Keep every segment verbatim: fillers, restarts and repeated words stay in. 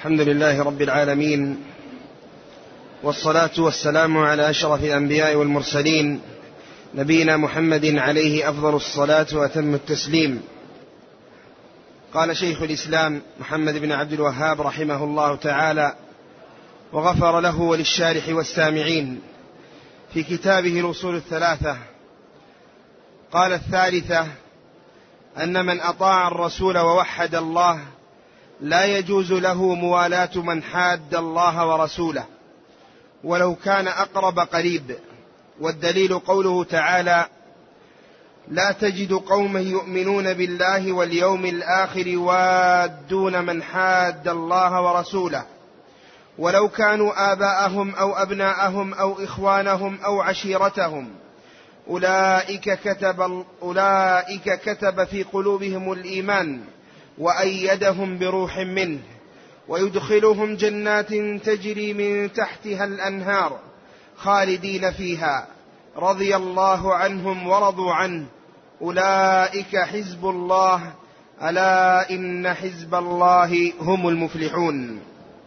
الحمد لله رب العالمين، والصلاة والسلام على أشرف الأنبياء والمرسلين، نبينا محمد عليه أفضل الصلاة وأتم التسليم. قال شيخ الإسلام محمد بن عبد الوهاب رحمه الله تعالى وغفر له وللشارح والسامعين في كتابه الأصول الثلاثة، قال: الثالثة أن من أطاع الرسول ووحد الله لا يجوز له موالاة من حاد الله ورسوله ولو كان أقرب قريب. والدليل قوله تعالى: لا تجد قوما يؤمنون بالله واليوم الآخر يوادون من حاد الله ورسوله ولو كانوا آباءهم أو أبناءهم أو إخوانهم أو عشيرتهم أولئك كتب, أولئك كتب في قلوبهم الإيمان وأيدهم بروح منه ويدخلهم جنات تجري من تحتها الأنهار خالدين فيها رضي الله عنهم ورضوا عنه أولئك حزب الله ألا إن حزب الله هم المفلحون.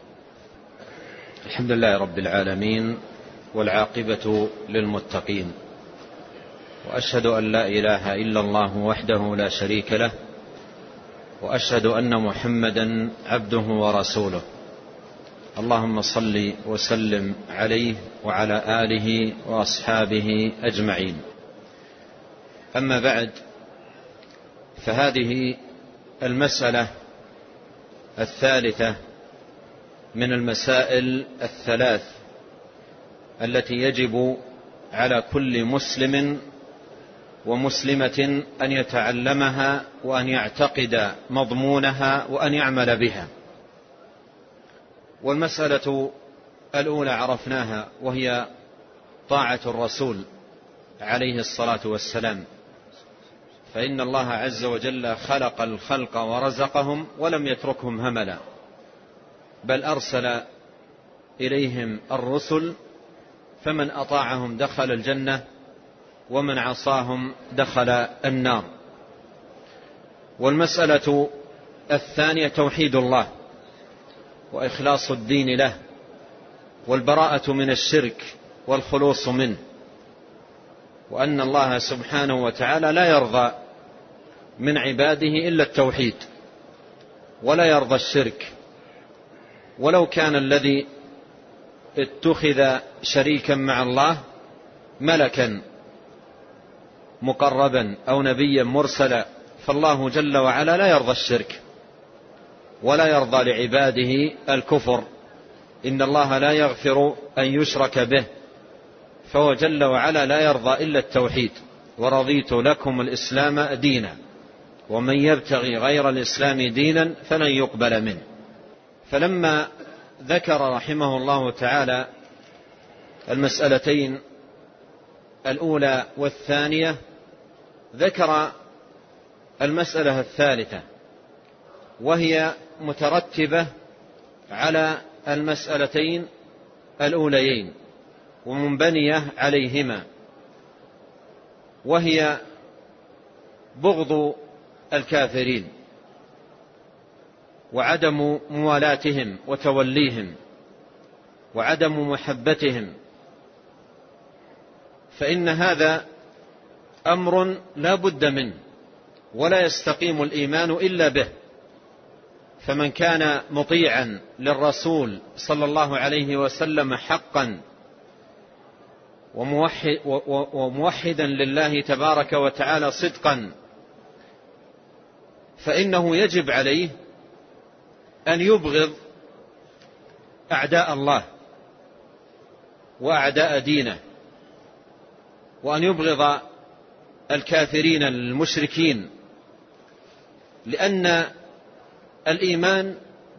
الحمد لله رب العالمين، والعاقبة للمتقين، وأشهد أن لا إله إلا الله وحده لا شريك له، وأشهد أن محمدا عبده ورسوله. اللهم صل وسلم عليه وعلى آله وأصحابه أجمعين. أما بعد، فهذه المسألة الثالثة من المسائل الثلاث التي يجب على كل مسلم ومسلمة أن يتعلمها وأن يعتقد مضمونها وأن يعمل بها. والمسألة الأولى عرفناها، وهي طاعة الرسول عليه الصلاة والسلام، فإن الله عز وجل خلق الخلق ورزقهم ولم يتركهم هملا، بل أرسل إليهم الرسل، فمن أطاعهم دخل الجنة ومن عصاهم دخل النار. والمسألة الثانية توحيد الله وإخلاص الدين له والبراءة من الشرك والخلوص منه، وأن الله سبحانه وتعالى لا يرضى من عباده إلا التوحيد ولا يرضى الشرك، ولو كان الذي اتخذ شريكا مع الله ملكا مقربا أو نبيا مرسلا، فالله جل وعلا لا يرضى الشرك ولا يرضى لعباده الكفر. إن الله لا يغفر أن يشرك به، فهو جل وعلا لا يرضى إلا التوحيد. ورضيت لكم الإسلام دينا ومن يبتغي غير الإسلام دينا فلن يقبل منه. فلما ذكر رحمه الله تعالى المسألتين الأولى والثانية، ذكر المسألة الثالثة، وهي مترتبة على المسألتين الأوليين ومنبنية عليهما، وهي بغض الكافرين وعدم موالاتهم وتوليهم وعدم محبتهم، فإن هذا أمر لا بد منه ولا يستقيم الإيمان إلا به. فمن كان مطيعا للرسول صلى الله عليه وسلم حقا وموحدا لله تبارك وتعالى صدقا، فإنه يجب عليه أن يبغض أعداء الله وأعداء دينه، وأن يبغض الكافرين المشركين، لأن الإيمان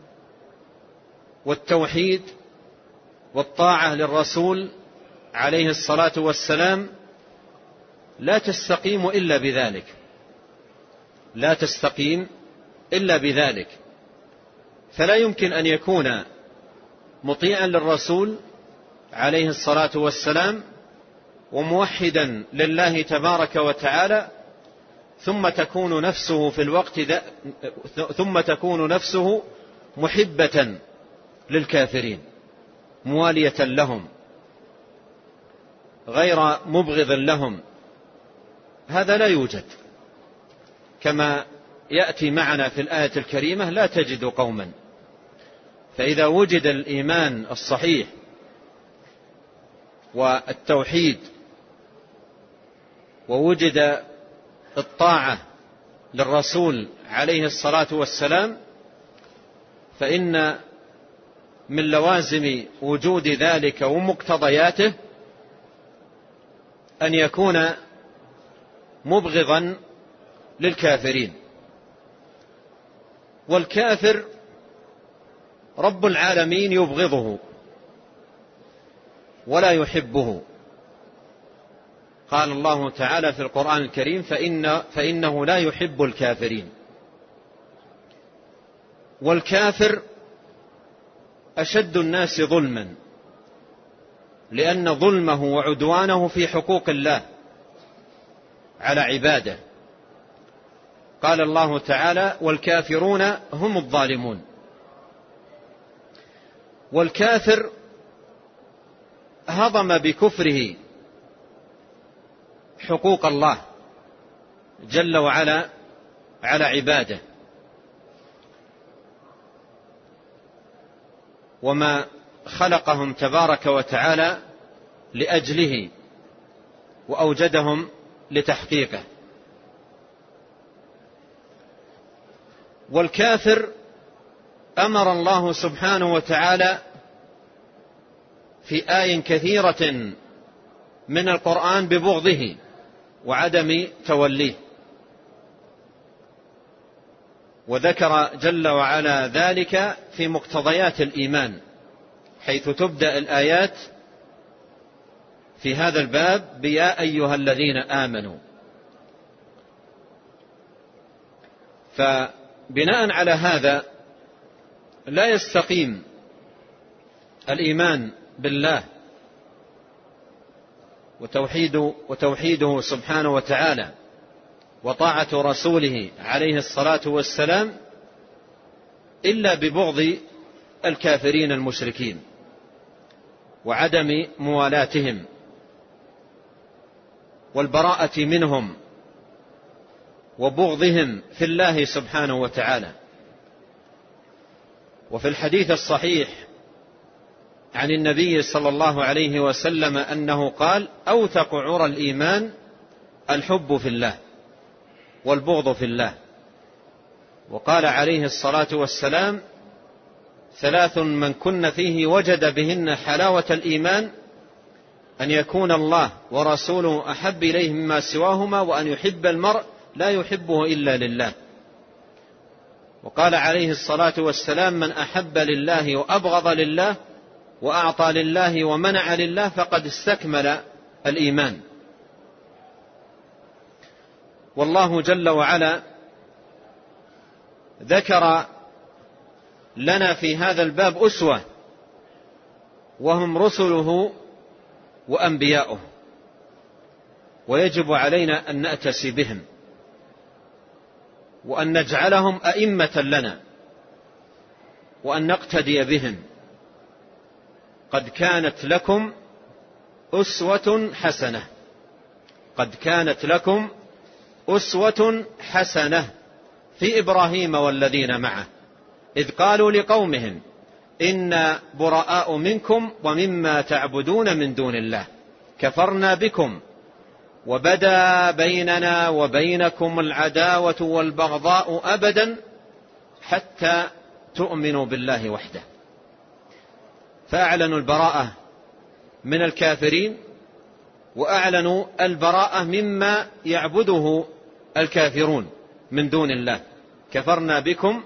والتوحيد والطاعة للرسول عليه الصلاة والسلام لا تستقيم إلا بذلك، لا تستقيم إلا بذلك. فلا يمكن أن يكون مطيعا للرسول عليه الصلاة والسلام وموحدا لله تبارك وتعالى ثم تكون نفسه في الوقت ذا ثم تكون نفسه محبة للكافرين موالية لهم غير مبغض لهم، هذا لا يوجد، كما يأتي معنا في الآية الكريمة: لا تجد قوما. فإذا وجد الإيمان الصحيح والتوحيد ووجد الطاعة للرسول عليه الصلاة والسلام، فإن من لوازم وجود ذلك ومقتضياته أن يكون مبغضا للكافرين. والكافر رب العالمين يبغضه ولا يحبه. قال الله تعالى في القرآن الكريم: فإن فإنه لا يحب الكافرين. والكافر أشد الناس ظلما، لأن ظلمه وعدوانه في حقوق الله على عباده. قال الله تعالى: والكافرون هم الظالمون. والكافر هضم بكفره حقوق الله جل وعلا على عباده، وما خلقهم تبارك وتعالى لأجله وأوجدهم لتحقيقه. والكافر أمر الله سبحانه وتعالى في آي كثيرة من القرآن ببغضه وعدم توليه، وذكر جل وعلا ذلك في مقتضيات الإيمان، حيث تبدأ الآيات في هذا الباب بيا أيها الذين آمنوا. فبناء على هذا لا يستقيم الإيمان بالله وتوحيد وتوحيده سبحانه وتعالى وطاعة رسوله عليه الصلاة والسلام إلا ببغض الكافرين المشركين وعدم موالاتهم والبراءة منهم وبغضهم في الله سبحانه وتعالى. وفي الحديث الصحيح عن النبي صلى الله عليه وسلم أنه قال: أوثق عرى الإيمان الحب في الله والبغض في الله. وقال عليه الصلاة والسلام: ثلاث من كن فيه وجد بهن حلاوة الإيمان: أن يكون الله ورسوله أحب إليه مما سواهما، وأن يحب المرء لا يحبه إلا لله. وقال عليه الصلاة والسلام: من أحب لله وأبغض لله وأعطى لله ومنع لله فقد استكمل الإيمان. والله جل وعلا ذكر لنا في هذا الباب أسوة، وهم رسله وأنبياؤه، ويجب علينا أن نأتسي بهم وأن نجعلهم أئمة لنا وأن نقتدي بهم. قد كانت لكم أسوة حسنة قد كانت لكم أسوة حسنة في إبراهيم والذين معه إذ قالوا لقومهم إنا براء منكم ومما تعبدون من دون الله كفرنا بكم وبدا بيننا وبينكم العداوة والبغضاء أبدا حتى تؤمنوا بالله وحده. فأعلنوا البراءة من الكافرين وأعلنوا البراءة مما يعبده الكافرون من دون الله. كفرنا بكم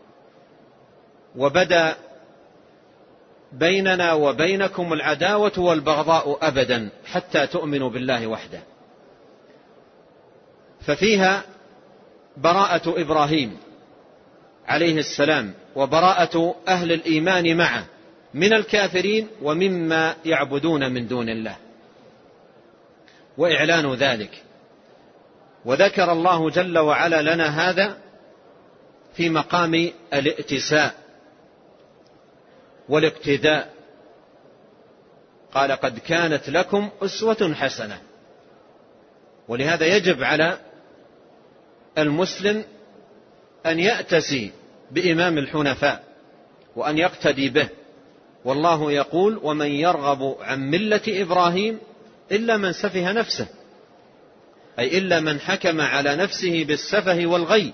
وبدا بيننا وبينكم العداوة والبغضاء أبدا حتى تؤمنوا بالله وحده. ففيها براءة إبراهيم عليه السلام وبراءة أهل الإيمان معه من الكافرين ومما يعبدون من دون الله، وإعلان ذلك. وذكر الله جل وعلا لنا هذا في مقام الائتساء والاقتداء. قال قد كانت لكم أسوة حسنة. ولهذا يجب على المسلم أن يأتسي بإمام الحنفاء وأن يقتدي به. والله يقول ومن يرغب عن ملة إبراهيم إلا من سفه نفسه، أي إلا من حكم على نفسه بالسفه والغي.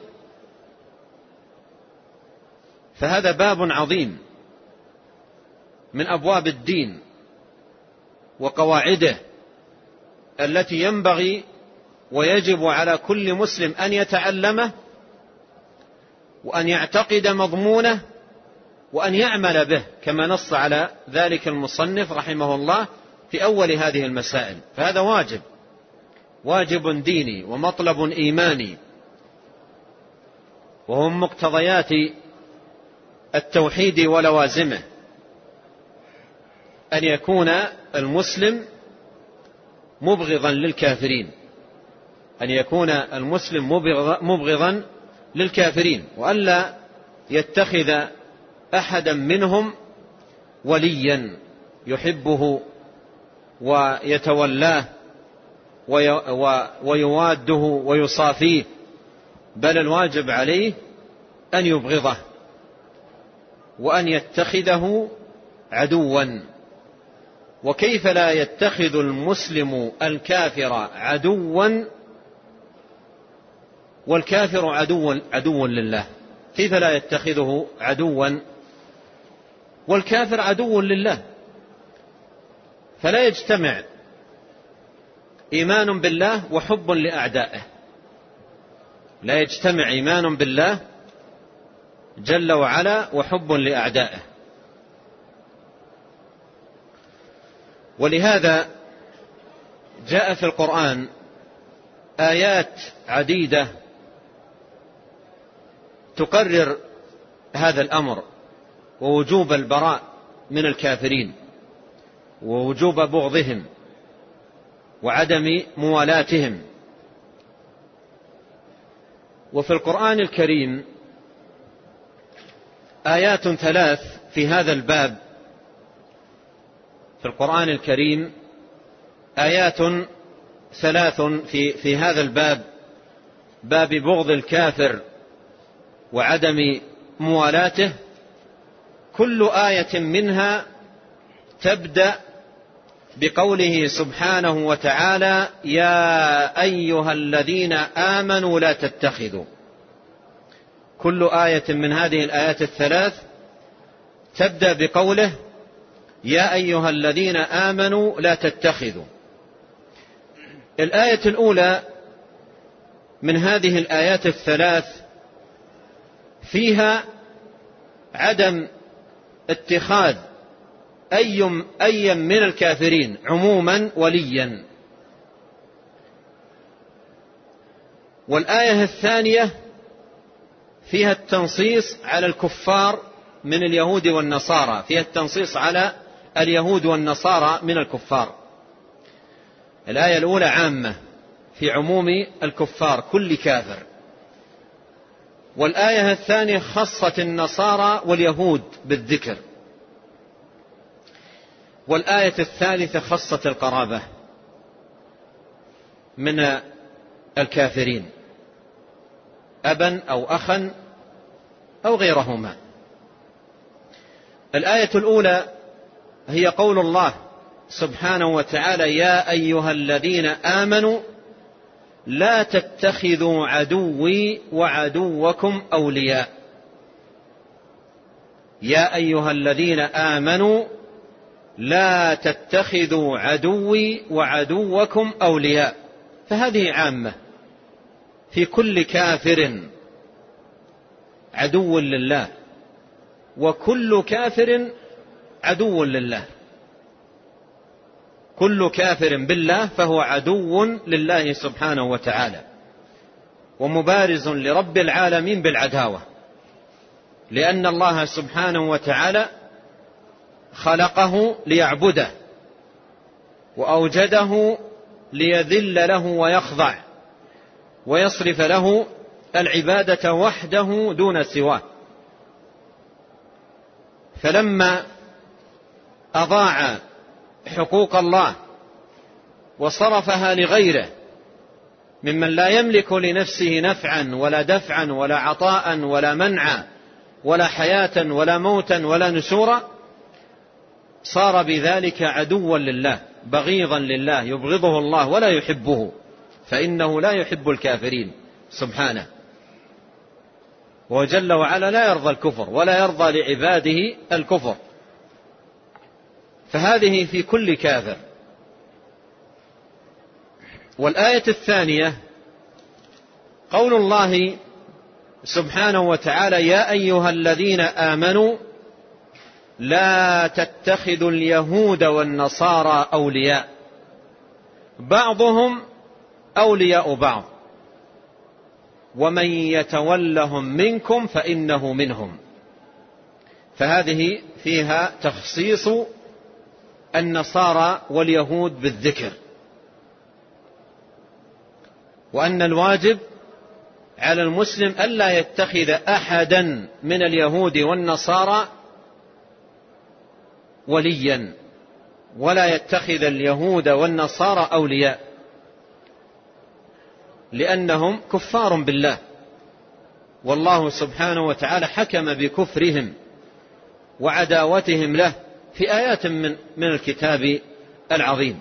فهذا باب عظيم من أبواب الدين وقواعده التي ينبغي ويجب على كل مسلم أن يتعلمه وأن يعتقد مضمونه وأن يعمل به، كما نص على ذلك المصنف رحمه الله في أول هذه المسائل. فهذا واجب واجب ديني ومطلب إيماني، وهو من مقتضيات التوحيد ولوازمه أن يكون المسلم مبغضا للكافرين، أن يكون المسلم مبغضا للكافرين، وألا يتخذ أحدا منهم وليا يحبه ويتولاه ويواده ويصافيه، بل الواجب عليه أن يبغضه وأن يتخذه عدوا. وكيف لا يتخذ المسلم الكافر عدوا والكافر عدو عدو لله؟ كيف لا يتخذه عدوا والكافر عدو لله؟ فلا يجتمع إيمان بالله وحب لأعدائه، لا يجتمع إيمان بالله جل وعلا وحب لأعدائه. ولهذا جاء في القرآن آيات عديدة تقرر هذا الأمر ووجوب البراء من الكافرين ووجوب بغضهم وعدم موالاتهم. وفي القرآن الكريم آيات ثلاث في هذا الباب. في القرآن الكريم آيات ثلاث في, في هذا الباب، باب بغض الكافر وعدم موالاته. كل آية منها تبدأ بقوله سبحانه وتعالى يا أيها الذين آمنوا لا تتخذوا. كل آية من هذه الآيات الثلاث تبدأ بقوله يا أيها الذين آمنوا لا تتخذوا. الآية الأولى من هذه الآيات الثلاث فيها عدم اتخاذ أي أي من الكافرين عموما وليا. والآية الثانية فيها التنصيص على الكفار من اليهود والنصارى، فيها التنصيص على اليهود والنصارى من الكفار. الآية الأولى عامة في عموم الكفار كل كافر، والآية الثانية خصت النصارى واليهود بالذكر، والآية الثالثة خصت القرابة من الكافرين أبا أو أخا أو غيرهما. الآية الأولى هي قول الله سبحانه وتعالى يا أيها الذين آمنوا لا تتخذوا عدوي وعدوكم أولياء. يا أيها الذين آمنوا لا تتخذوا عدوي وعدوكم أولياء. فهذه عامة في كل كافر عدو لله، وكل كافر عدو لله. كل كافر بالله فهو عدو لله سبحانه وتعالى ومبارز لرب العالمين بالعداوة، لأن الله سبحانه وتعالى خلقه ليعبده وأوجده ليذل له ويخضع ويصرف له العبادة وحده دون سواه. فلما أضاع حقوق الله وصرفها لغيره ممن لا يملك لنفسه نفعا ولا دفعا ولا عطاء ولا منعا ولا حياة ولا موتا ولا نشورا، صار بذلك عدوا لله بغيضا لله، يبغضه الله ولا يحبه، فإنه لا يحب الكافرين سبحانه. وجل وعلا لا يرضى الكفر ولا يرضى لعباده الكفر، فهذه في كل كافر. والآية الثانية قول الله سبحانه وتعالى: يا أيها الذين آمنوا لا تتخذوا اليهود والنصارى أولياء بعضهم أولياء بعض ومن يتولهم منكم فإنه منهم. فهذه فيها تخصيص النصارى واليهود بالذكر، وأن الواجب على المسلم ألا يتخذ أحدا من اليهود والنصارى وليا، ولا يتخذ اليهود والنصارى أولياء، لأنهم كفار بالله، والله سبحانه وتعالى حكم بكفرهم وعداوتهم له في آيات من, من الكتاب العظيم.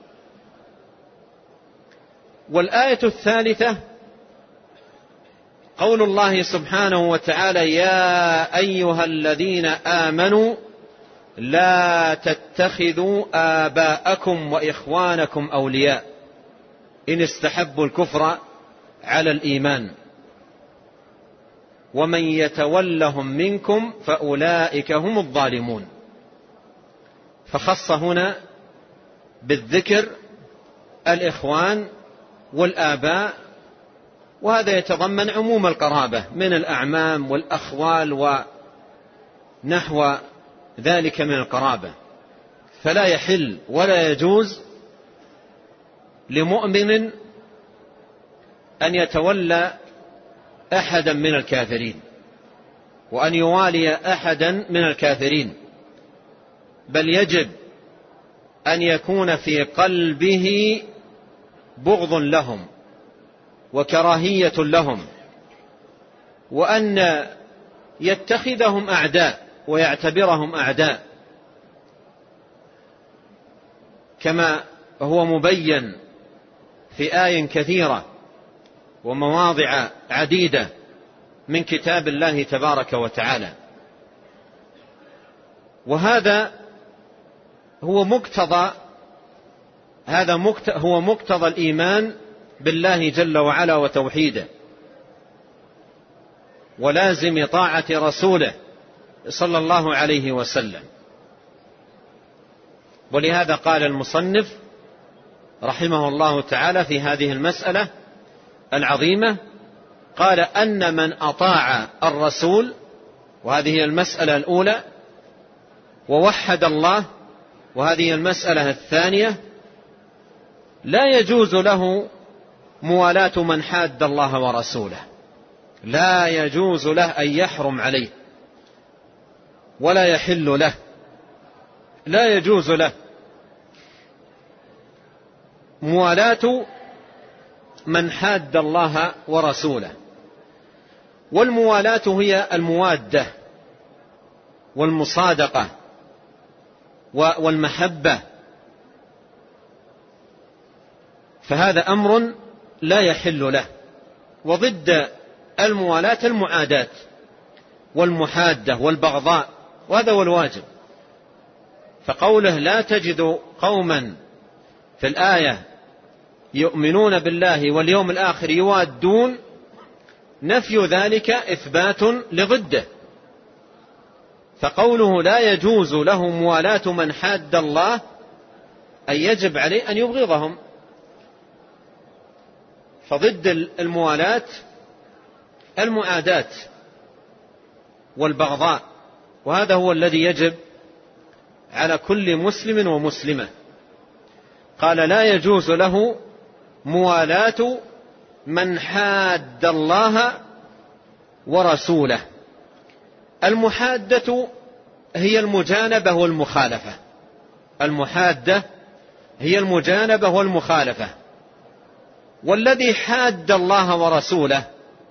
والآية الثالثة قول الله سبحانه وتعالى: يا أيها الذين آمنوا لا تتخذوا آباءكم وإخوانكم أولياء إن استحبوا الكفر على الإيمان ومن يتولهم منكم فأولئك هم الظالمون. فخص هنا بالذكر الإخوان والآباء، وهذا يتضمن عموم القرابة من الأعمام والأخوال ونحو ذلك من القرابة. فلا يحل ولا يجوز لمؤمن أن يتولى أحدا من الكافرين وأن يوالي أحدا من الكافرين، بل يجب أن يكون في قلبه بغض لهم وكراهية لهم، وأن يتخذهم أعداء ويعتبرهم أعداء، كما هو مبين في آي كثيرة ومواضع عديدة من كتاب الله تبارك وتعالى. وهذا هو مقتضى هذا هو مقتضى الإيمان بالله جل وعلا وتوحيده، ولازم طاعة رسوله صلى الله عليه وسلم. ولهذا قال المصنف رحمه الله تعالى في هذه المسألة العظيمة، قال: أن من أطاع الرسول، وهذه المسألة الأولى، ووحد الله، وهذه المسألة الثانية، لا يجوز له موالاة من حاد الله ورسوله، لا يجوز له أن يحرم عليه ولا يحل له، لا يجوز له موالاة من حاد الله ورسوله. والموالاة هي الموادة والمصادقة والمحبة، فهذا أمر لا يحل له. وضد الموالاة المعاداة والمحادة والبغضاء، وهذا هو الواجب. فقوله لا تجد قوما في الآية يؤمنون بالله واليوم الآخر يوادون، نفي ذلك إثبات لضده. فقوله لا يجوز له موالاة من حاد الله أي يجب عليه أن يبغضهم. فضد الموالاة المعاداة والبغضاء، وهذا هو الذي يجب على كل مسلم ومسلمة. قال لا يجوز له موالاة من حاد الله ورسوله. المحادة هي المجانبة والمخالفة، المحادة هي المجانبة والمخالفة. والذي حاد الله ورسوله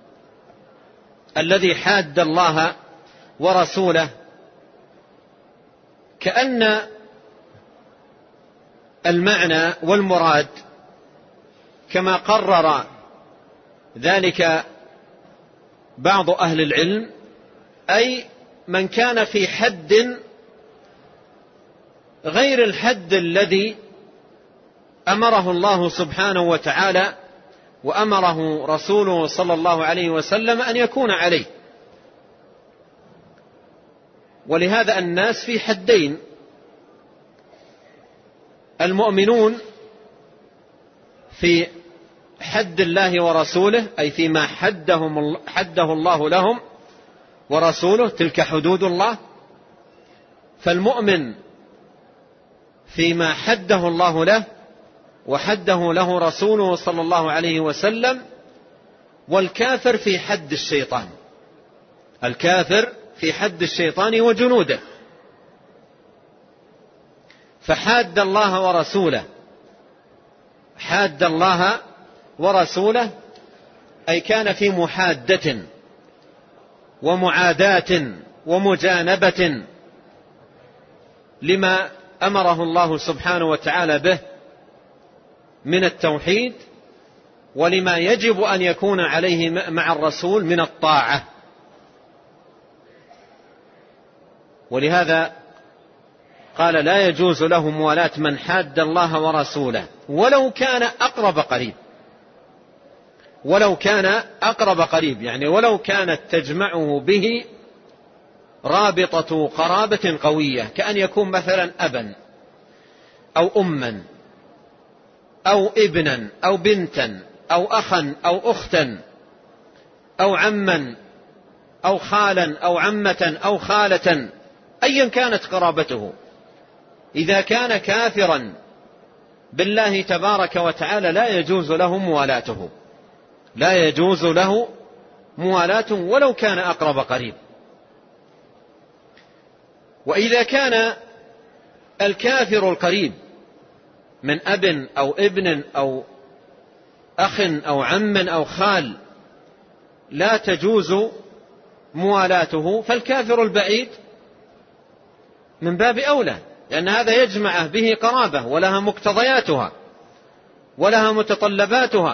الذي حاد الله ورسوله كأن المعنى والمراد كما قرر ذلك بعض أهل العلم، أي من كان في حد غير الحد الذي أمره الله سبحانه وتعالى وأمره رسوله صلى الله عليه وسلم أن يكون عليه. ولهذا الناس في حدين: المؤمنون في حد الله ورسوله، أي فيما حدهم حده الله لهم ورسوله، تلك حدود الله. فالمؤمن فيما حده الله له وحده له رسوله صلى الله عليه وسلم. والكافر في حد الشيطان، الكافر في حد الشيطان وجنوده. فحاد الله ورسوله، حاد الله ورسوله أي كان في محادة ومعاداة ومجانبة لما أمره الله سبحانه وتعالى به من التوحيد، ولما يجب أن يكون عليه مع الرسول من الطاعة. ولهذا قال: لا يجوز له موالاة من حاد الله ورسوله ولو كان أقرب قريب. ولو كان أقرب قريب يعني ولو كانت تجمعه به رابطة قرابة قوية، كأن يكون مثلا أبا أو أما أو ابنا أو بنتا أو أخا أو أختا أو عما أو خالا أو عمة أو خالة، أيا كانت قرابته. إذا كان كافرا بالله تبارك وتعالى لا يجوز له موالاته، لا يجوز له موالاته ولو كان أقرب قريب. وإذا كان الكافر القريب من أب أو ابن أو أخ أو عم أو خال لا تجوز موالاته، فالكافر البعيد من باب أولى، لأن هذا يجمع به قرابة ولها مقتضياتها ولها متطلباتها.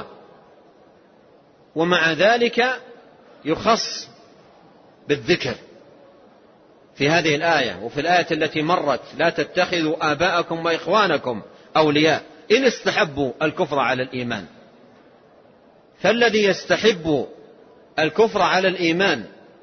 ومع ذلك يخص بالذكر في هذه الآية وفي الآية التي مرت: لا تتخذوا آباءكم وإخوانكم أولياء إن استحبوا الكفر على الإيمان. فالذي يستحب الكفر على الإيمان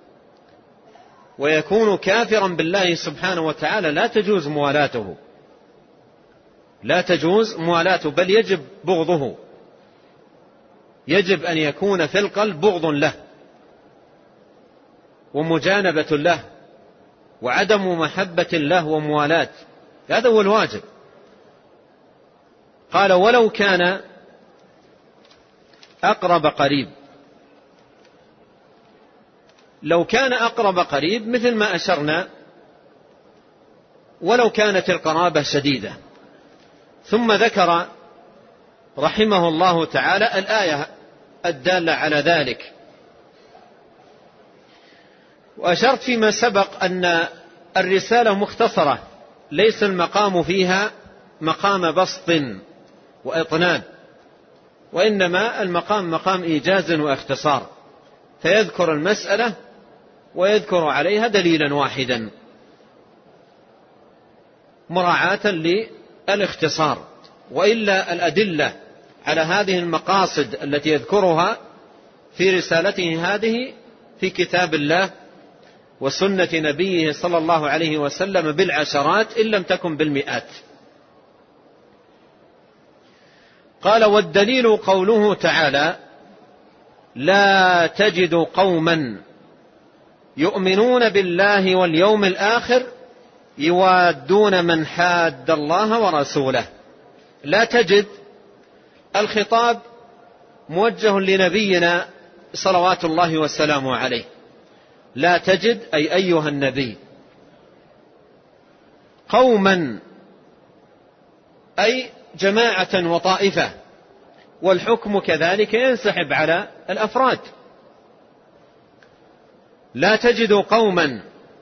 ويكون كافرا بالله سبحانه وتعالى لا تجوز موالاته، لا تجوز موالاته، بل يجب بغضه، يجب أن يكون في القلب بغض له ومجانبة له وعدم محبة له وموالاة، هذا هو الواجب. قال: ولو كان أقرب قريب. لو كان أقرب قريب مثل ما أشرنا، ولو كانت القرابة شديدة. ثم ذكر رحمه الله تعالى الآية الدالة على ذلك. وأشرت فيما سبق أن الرسالة مختصرة، ليس المقام فيها مقام بسط وإطناب، وإنما المقام مقام إيجاز واختصار، فيذكر المسألة ويذكر عليها دليلا واحدا مراعاة للاختصار. وإلا الأدلة على هذه المقاصد التي يذكرها في رسالته هذه في كتاب الله وسنة نبيه صلى الله عليه وسلم بالعشرات إن لم تكن بالمئات. قال: والدليل قوله تعالى: لا تجد قوما يؤمنون بالله واليوم الآخر يوادون من حاد الله ورسوله. لا تجد، الخطاب موجه لنبينا صلوات الله وسلامه عليه. لا تجد أي أيها النبي قوما أي جماعة وطائفة، والحكم كذلك ينسحب على الأفراد. لا تجد قوما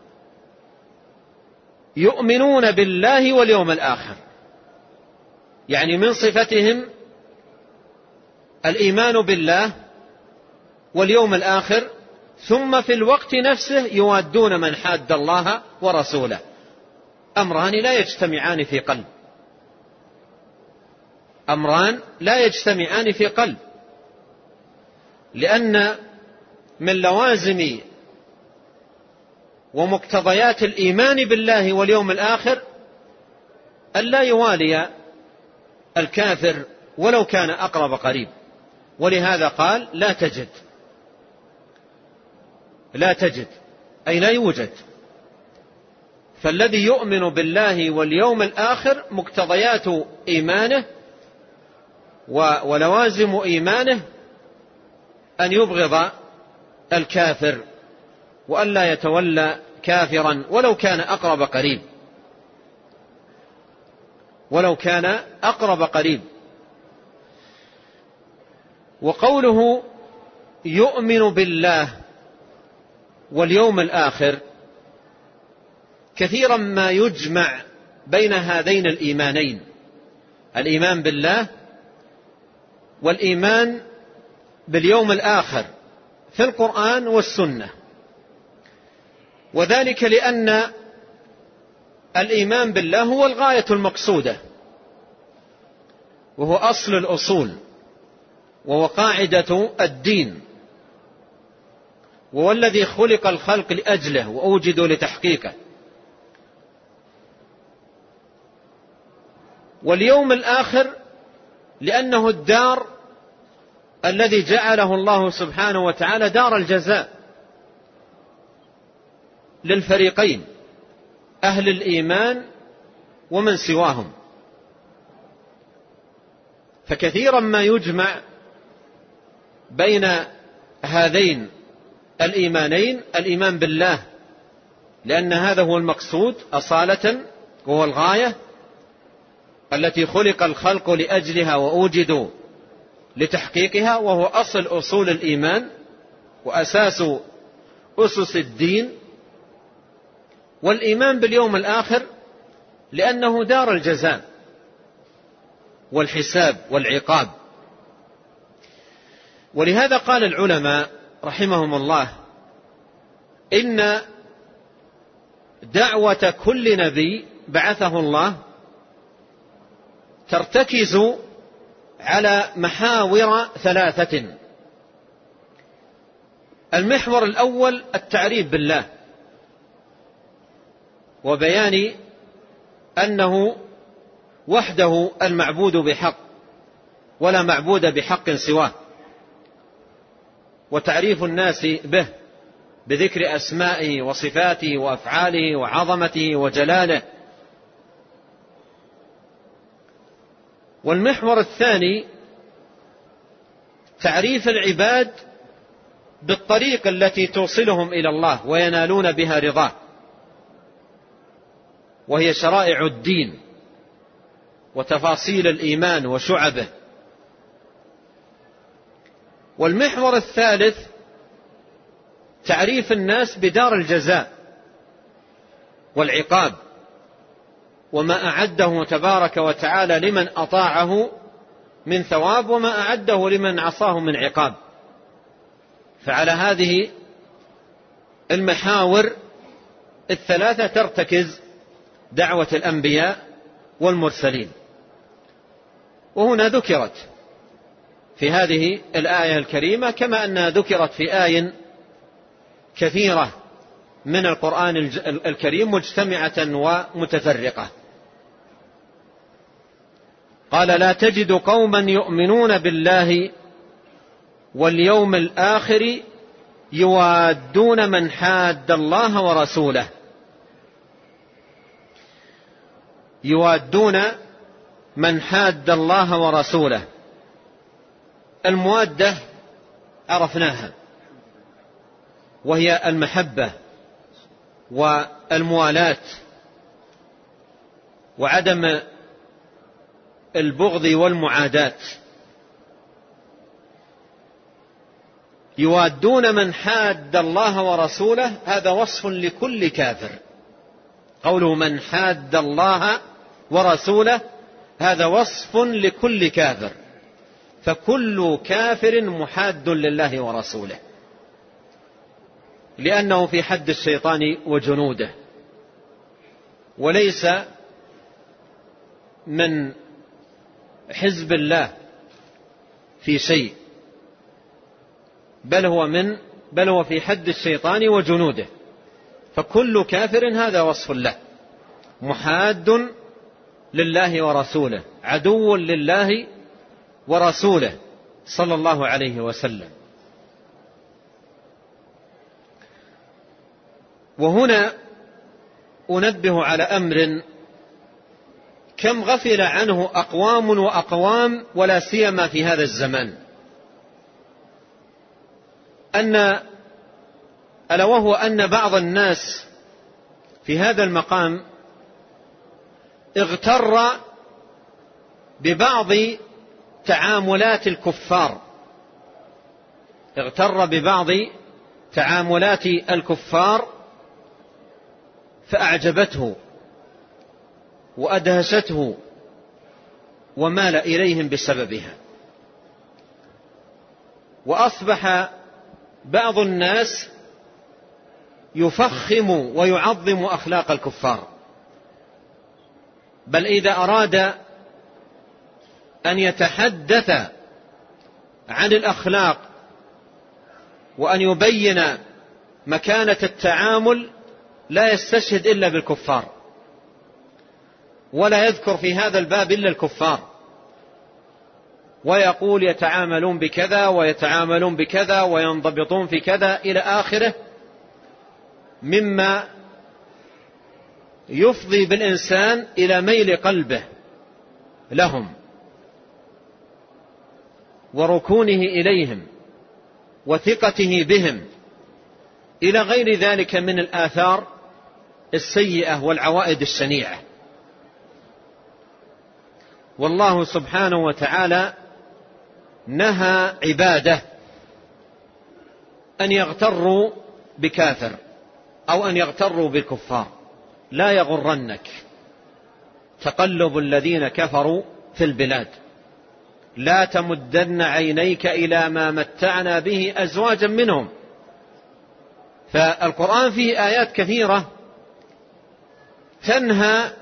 يؤمنون بالله واليوم الآخر، يعني من صفتهم الإيمان بالله واليوم الآخر، ثم في الوقت نفسه يوادون من حاد الله ورسوله. أمران لا يجتمعان في قلب، أمران لا يجتمعان في قلب، لأن من لوازم ومقتضيات الإيمان بالله واليوم الآخر أن لا يوالي الكافر ولو كان أقرب قريب. ولهذا قال لا تجد، لا تجد أي لا يوجد. فالذي يؤمن بالله واليوم الآخر مقتضيات إيمانه ولوازم إيمانه أن يبغض الكافر وأن لا يتولى كافرا ولو كان أقرب قريب، ولو كان أقرب قريب. وقوله يؤمن بالله واليوم الآخر كثيرا ما يجمع بين هذين الإيمانين، الإيمان بالله والإيمان باليوم الآخر في القرآن والسنة، وذلك لأن الإيمان بالله هو الغاية المقصودة، وهو أصل الأصول، وهو قاعدة الدين، وهو الذي خلق الخلق لأجله وأوجدوا لتحقيقه. واليوم الآخر لأنه الدار الذي جعله الله سبحانه وتعالى دار الجزاء للفريقين، أهل الإيمان ومن سواهم. فكثيرا ما يجمع بين هذين الإيمانين، الإيمان بالله لأن هذا هو المقصود أصالة، وهو الغاية التي خلق الخلق لأجلها وأوجدوا لتحقيقها، وهو أصل أصول الإيمان وأساس أسس الدين. والإيمان باليوم الآخر لأنه دار الجزاء والحساب والعقاب. ولهذا قال العلماء رحمهم الله إن دعوة كل نبي بعثه الله ترتكز على محاور ثلاثة. المحور الأول التعريف بالله وبيان أنه وحده المعبود بحق ولا معبود بحق سواه، وتعريف الناس به بذكر أسمائه وصفاته وأفعاله وعظمته وجلاله. والمحور الثاني تعريف العباد بالطريق التي توصلهم إلى الله وينالون بها رضاه، وهي شرائع الدين وتفاصيل الإيمان وشعبه. والمحور الثالث تعريف الناس بدار الجزاء والعقاب، وما أعده تبارك وتعالى لمن أطاعه من ثواب وما أعده لمن عصاه من عقاب. فعلى هذه المحاور الثلاثة ترتكز دعوة الأنبياء والمرسلين. وهنا ذكرت في هذه الآية الكريمة كما أنها ذكرت في آية كثيرة من القرآن الكريم مجتمعة ومتفرقة. قال لا تجد قوما يؤمنون بالله واليوم الآخر يوادون من حاد الله ورسوله. يوادون من حاد الله ورسوله. الموادة عرفناها، وهي المحبة والموالاة وعدم البغض والمعاداة. يوادون من حاد الله ورسوله، هذا وصف لكل كافر. قوله من حاد الله ورسوله هذا وصف لكل كافر، فكل كافر محاد لله ورسوله، لأنه في حد الشيطان وجنوده، وليس من حزب الله في شيء، بل هو من بل هو في حد الشيطان وجنوده. فكل كافر هذا وصف له، محاد لله ورسوله، عدو لله ورسوله صلى الله عليه وسلم. وهنا أنبه على أمر كم غفل عنه أقوام وأقوام، ولا سيما في هذا الزمان، أن ألا وهو أن بعض الناس في هذا المقام اغتر ببعض تعاملات الكفار، اغتر ببعض تعاملات الكفار فأعجبته وأدهشته ومال إليهم بسببها. وأصبح بعض الناس يفخم ويعظم أخلاق الكفار، بل إذا أراد أن يتحدث عن الأخلاق وأن يبين مكانة التعامل لا يستشهد إلا بالكفار، ولا يذكر في هذا الباب إلا الكفار، ويقول يتعاملون بكذا ويتعاملون بكذا وينضبطون في كذا إلى آخره، مما يفضي بالإنسان إلى ميل قلبه لهم وركونه إليهم وثقته بهم، إلى غير ذلك من الآثار السيئة والعوائد الشنيعة. والله سبحانه وتعالى نهى عباده أن يغتروا بكافر أو أن يغتروا بالكفار. لا يغرنك تقلب الذين كفروا في البلاد، لا تمدن عينيك إلى ما متعنا به أزواجا منهم. فالقرآن فيه آيات كثيرة تنهى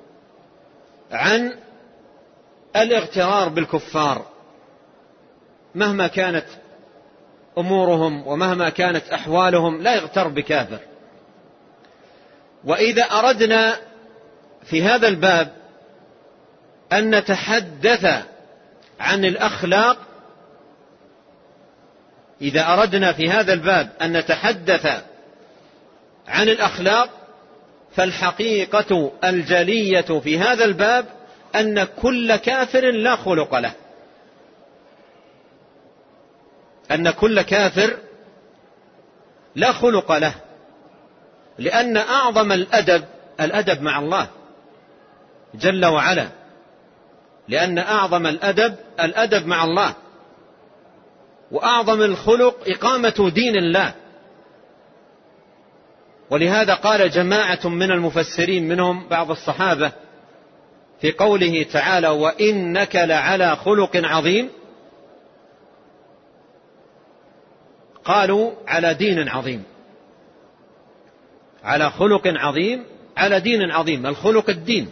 عن الاغترار بالكفار مهما كانت أمورهم ومهما كانت أحوالهم، لا يغتر بكافر. وإذا أردنا في هذا الباب أن نتحدث عن الأخلاق، إذا أردنا في هذا الباب أن نتحدث عن الأخلاق، فالحقيقة الجلية في هذا الباب أن كل كافر لا خلق له، أن كل كافر لا خلق له، لأن أعظم الأدب الأدب مع الله جل وعلا، لأن أعظم الأدب الأدب مع الله، وأعظم الخلق إقامة دين الله. ولهذا قال جماعة من المفسرين منهم بعض الصحابة في قوله تعالى وإنك لعلى خلق عظيم، قالوا على دين عظيم، على خلق عظيم، على دين عظيم. الخلق الدين.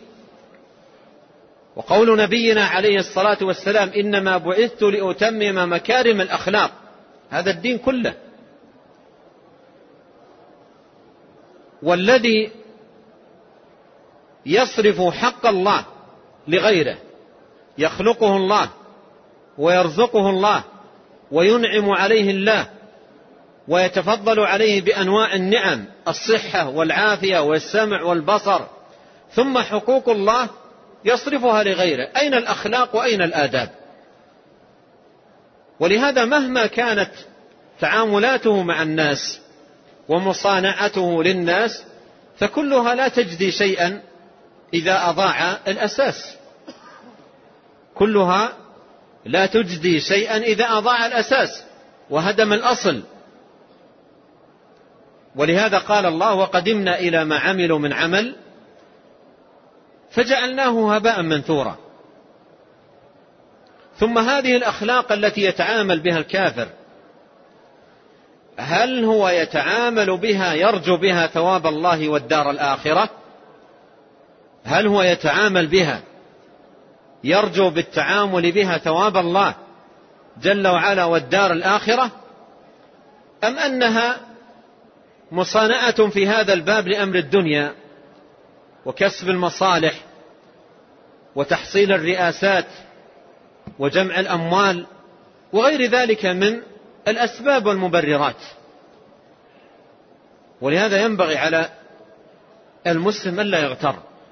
وقول نبينا عليه الصلاة والسلام إنما بعثت لأتمم مكارم الأخلاق، هذا الدين كله. والذي يصرف حق الله لغيره يخلقه الله ويرزقه الله وينعم عليه الله ويتفضل عليه بأنواع النعم، الصحة والعافية والسمع والبصر، ثم حقوق الله يصرفها لغيره. أين الأخلاق وأين الآداب؟ ولهذا مهما كانت تعاملاته مع الناس ومصانعته للناس فكلها لا تجدي شيئا إذا أضاع الأساس. كلها لا تجدي شيئا إذا أضاع الأساس وهدم الأصل. ولهذا قال الله: وقدمنا إلى ما عملوا من عمل فجعلناه هباء منثورا. ثم هذه الأخلاق التي يتعامل بها الكافر، هل هو يتعامل بها يرجو بها ثواب الله والدار الآخرة؟ هل هو يتعامل بها يرجو بالتعامل بها ثواب الله جل وعلا والدار الآخرة، أم أنها مصانعة في هذا الباب لأمر الدنيا وكسب المصالح وتحصيل الرئاسات وجمع الأموال وغير ذلك من الأسباب والمبررات؟ ولهذا ينبغي على المسلم أن لا يغتر،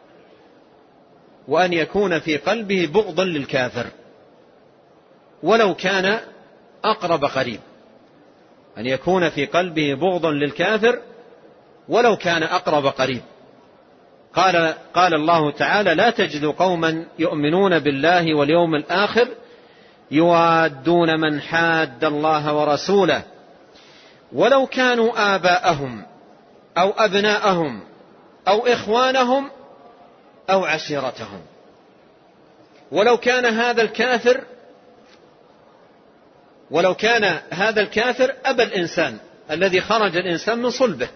وأن يكون في قلبه بغض للكافر ولو كان أقرب قريب، أن يكون في قلبه بغض للكافر ولو كان أقرب قريب. قال, قال الله تعالى: لا تجد قوما يؤمنون بالله واليوم الآخر يوادون من حاد الله ورسوله ولو كانوا آباءهم أو أبناءهم أو إخوانهم أو عشيرتهم. ولو كان هذا الكافر ولو كان هذا الكافر أبا الإنسان الذي خرج الإنسان من صلبه،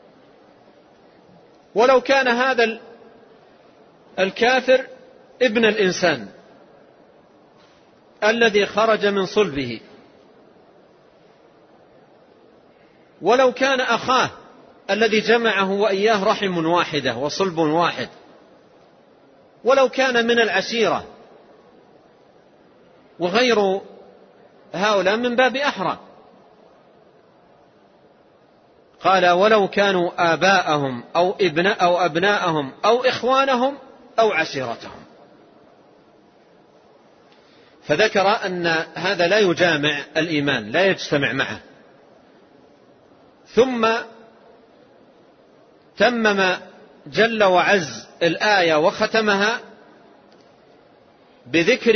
ولو كان هذا الكافر ابن الإنسان الذي خرج من صلبه، ولو كان أخاه الذي جمعه وإياه رحم واحدة وصلب واحد، ولو كان من العشيرة، وغير هؤلاء من باب أحرى. قال: ولو كانوا آباءهم أو ابناء أو أبناءهم أو إخوانهم أو عشيرتهم. فذكر أن هذا لا يجامع الإيمان، لا يجتمع معه. ثم تمم جل وعز الآية وختمها بذكر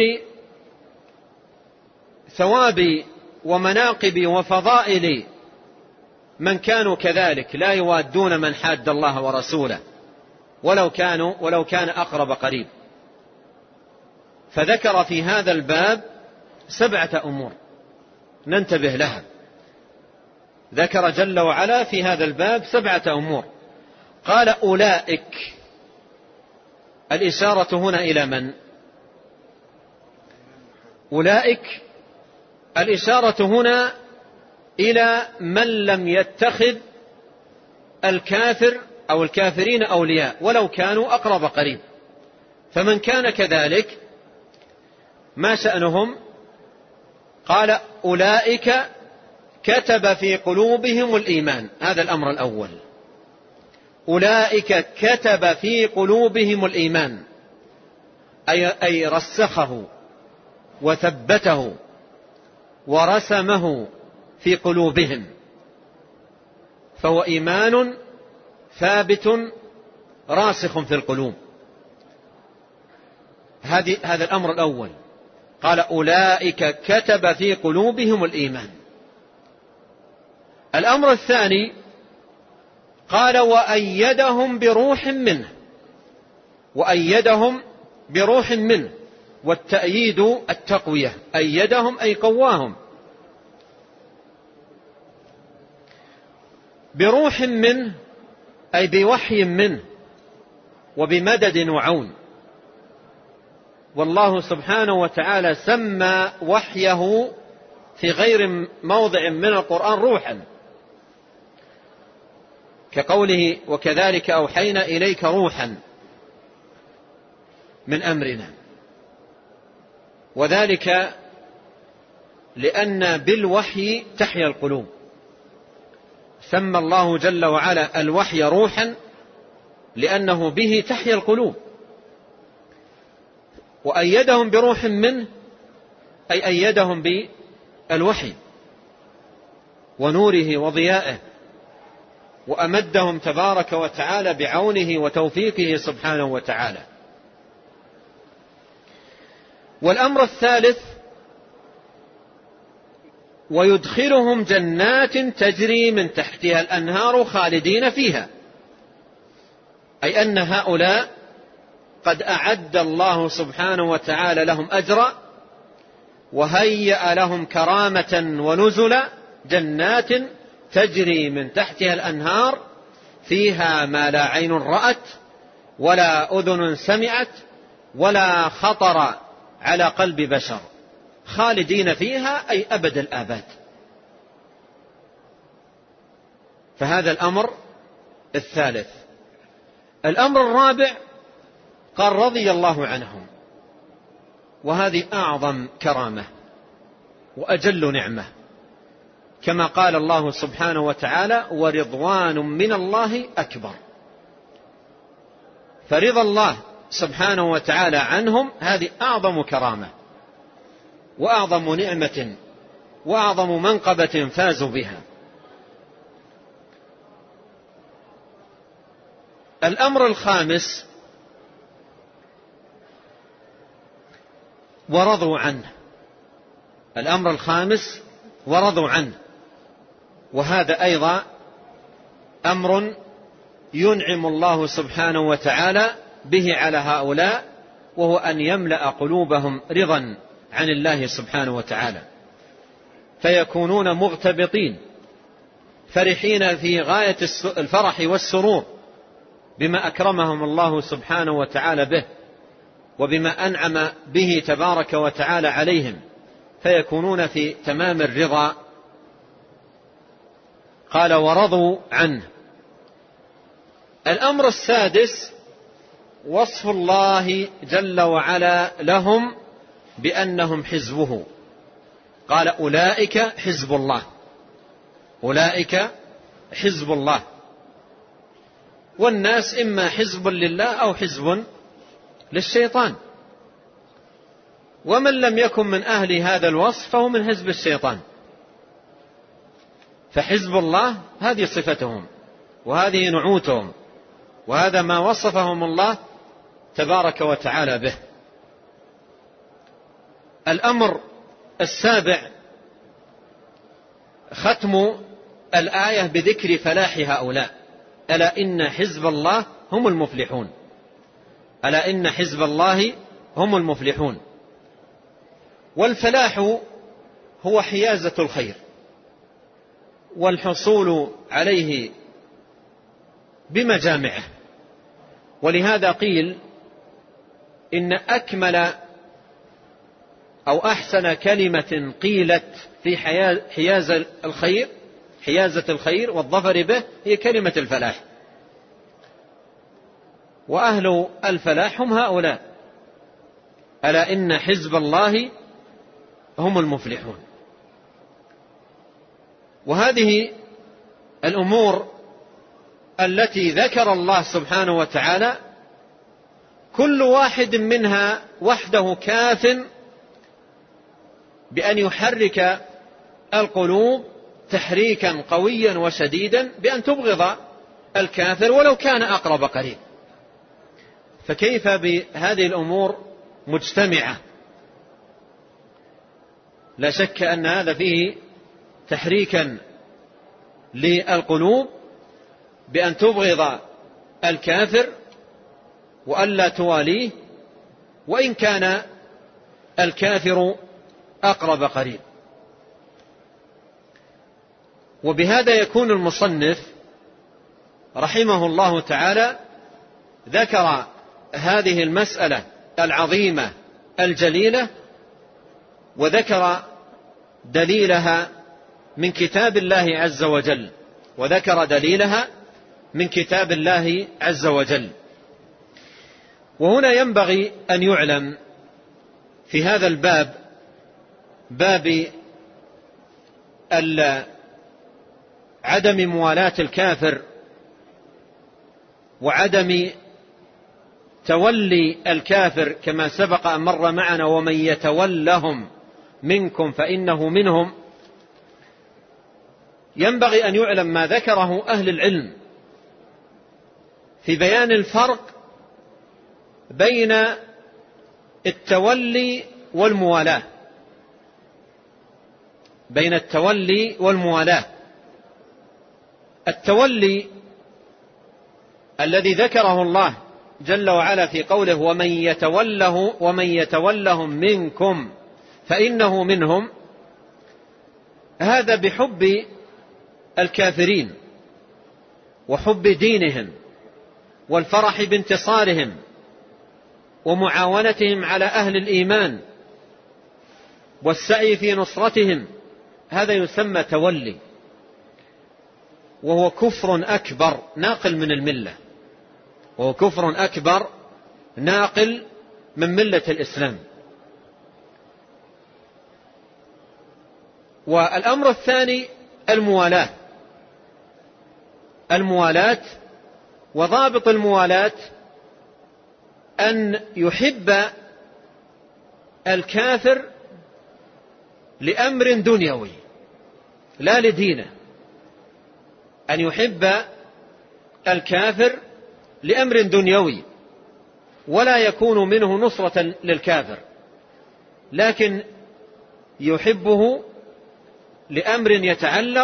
ثواب ومناقب وفضائل من كانوا كذلك لا يوادون من حاد الله ورسوله ولو كانوا ولو كان أقرب قريب. فذكر في هذا الباب سبعة أمور ننتبه لها. ذكر جل وعلا في هذا الباب سبعة أمور. قال: أولئك. الإشارة هنا إلى من؟ أولئك الإشارة هنا إلى من لم يتخذ الكافر أو الكافرين أولياء ولو كانوا أقرب قريب. فمن كان كذلك ما شأنهم؟ قال: أولئك كتب في قلوبهم الإيمان. هذا الأمر الأول. أولئك كتب في قلوبهم الإيمان، أي, أي رسخه وثبته ورسمه في قلوبهم، فهو إيمان ثابت راسخ في القلوب. هذا الأمر الأول. قال: أولئك كتب في قلوبهم الإيمان. الأمر الثاني قال: وأيدهم بروح منه. وأيدهم بروح منه، والتأييد التقوية. أيدهم أي قواهم بروح منه، أي بوحي منه وبمدد وعون. والله سبحانه وتعالى سمى وحيه في غير موضع من القرآن روحا، كقوله: وكذلك أوحينا إليك روحا من أمرنا. وذلك لأن بالوحي تحيا القلوب. سمى الله جل وعلا الوحي روحا لأنه به تحيا القلوب. وأيدهم بروح منه، أي أيدهم بالوحي ونوره وضيائه، وأمدهم تبارك وتعالى بعونه وتوفيقه سبحانه وتعالى. والأمر الثالث: ويدخلهم جنات تجري من تحتها الأنهار خالدين فيها، أي أن هؤلاء قد أعد الله سبحانه وتعالى لهم أجرا وهيأ لهم كرامة ونزلا، جنات تجري من تحتها الأنهار فيها ما لا عين رأت ولا أذن سمعت ولا خطر على قلب بشر، خالدين فيها أي أبد الآباد. فهذا الأمر الثالث. الأمر الرابع: قال رضي الله عنهم، وهذه أعظم كرامة وأجل نعمة، كما قال الله سبحانه وتعالى: ورضوان من الله أكبر. فرضا الله سبحانه وتعالى عنهم هذه أعظم كرامة وأعظم نعمة وأعظم منقبة فازوا بها. الأمر الخامس: ورضوا عنه. الأمر الخامس: ورضوا عنه، وهذا أيضا أمر ينعم الله سبحانه وتعالى به على هؤلاء، وهو أن يملأ قلوبهم رضا عن الله سبحانه وتعالى، فيكونون مغتبطين فرحين في غاية الفرح والسرور بما أكرمهم الله سبحانه وتعالى به وبما أنعم به تبارك وتعالى عليهم، فيكونون في تمام الرضا. قال: ورضوا عنه. الأمر السادس: وصف الله جل وعلا لهم بأنهم حزبه. قال: أولئك حزب الله. أولئك حزب الله. والناس إما حزب لله أو حزب للشيطان، ومن لم يكن من أهل هذا الوصف فهو من حزب الشيطان. فحزب الله هذه صفتهم وهذه نعوتهم، وهذا ما وصفهم الله تبارك وتعالى به. الأمر السابع: ختم الآية بذكر فلاح هؤلاء. ألا إن حزب الله هم المفلحون. ألا إن حزب الله هم المفلحون. والفلاح هو حيازة الخير والحصول عليه بمجامعه. ولهذا قيل إن أكمل أو أحسن كلمة قيلت في حيازة الخير حيازة الخير والظفر به هي كلمة الفلاح. وأهل الفلاح هم هؤلاء. ألا إن حزب الله هم المفلحون. وهذه الأمور التي ذكر الله سبحانه وتعالى كل واحد منها وحده كاف بأن يحرك القلوب تحريكا قويا وشديدا بأن تبغض الكافر ولو كان أقرب قريب. فكيف بهذه الأمور مجتمعة؟ لا شك أن هذا فيه تحريكا للقلوب بأن تبغض الكافر وألا تواليه وإن كان الكافر أقرب قريب. وبهذا يكون المصنف رحمه الله تعالى ذكر هذه المسألة العظيمة الجليلة وذكر دليلها من كتاب الله عز وجل وذكر دليلها من كتاب الله عز وجل. وهنا ينبغي أن يعلم في هذا الباب، باب عدم موالاة الكافر وعدم تولي الكافر كما سبق أن مر معنا: ومن يتولهم منكم فإنه منهم. ينبغي أن يعلم ما ذكره أهل العلم في بيان الفرق بين التولي والموالاة، بين التولي والموالاة. التولي الذي ذكره الله جل وعلا في قوله ومن يتوله ومن يتولهم منكم فإنه منهم، هذا بحب الكافرين وحب دينهم والفرح بانتصارهم ومعاونتهم على أهل الإيمان والسعي في نصرتهم، هذا يسمى تولي، وهو كفر أكبر ناقل من الملة، وهو كفر أكبر ناقل من ملة الإسلام. والأمر الثاني الموالاة. الموالاة وضابط الموالاة أن يحب الكافر لأمر دنيوي لا لدينه، أن يحب الكافر لأمر دنيوي ولا يكون منه نصرة للكافر، لكن يحبه لأمر يتعلق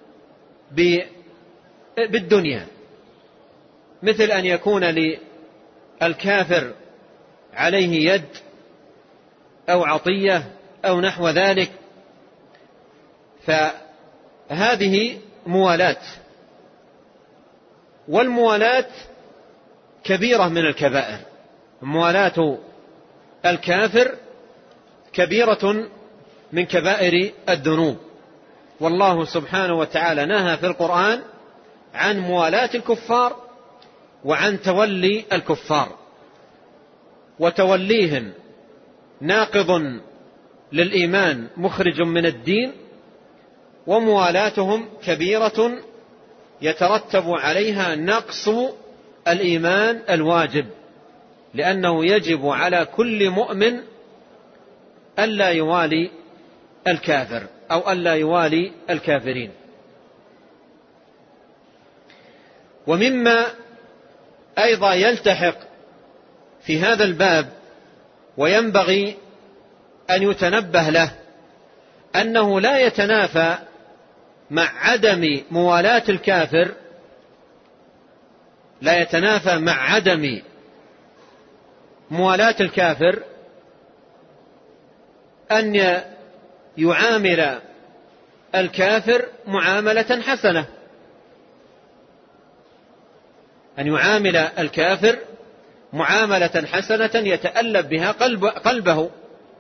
بالدنيا، مثل أن يكون للكافر عليه يد أو عطية أو نحو ذلك، فهذه موالاة. والموالاة كبيرة من الكبائر، موالاة الكافر كبيرة من كبائر الذنوب، والله سبحانه وتعالى نهى في القرآن عن موالاة الكفار وعن تولي الكفار، وتوليهم ناقض للإيمان مخرج من الدين، وموالاتهم كبيرة يترتب عليها نقص الإيمان الواجب، لأنه يجب على كل مؤمن ألا يوالي الكافر أو ألا يوالي الكافرين. ومما أيضا يلتحق في هذا الباب وينبغي أن يتنبه له أنه لا يتنافى مع عدم موالاة الكافر لا يتنافى مع عدم موالاة الكافر أن يعامل الكافر معاملة حسنة، أن يعامل الكافر معاملة حسنة يتألب بها قلب قلبه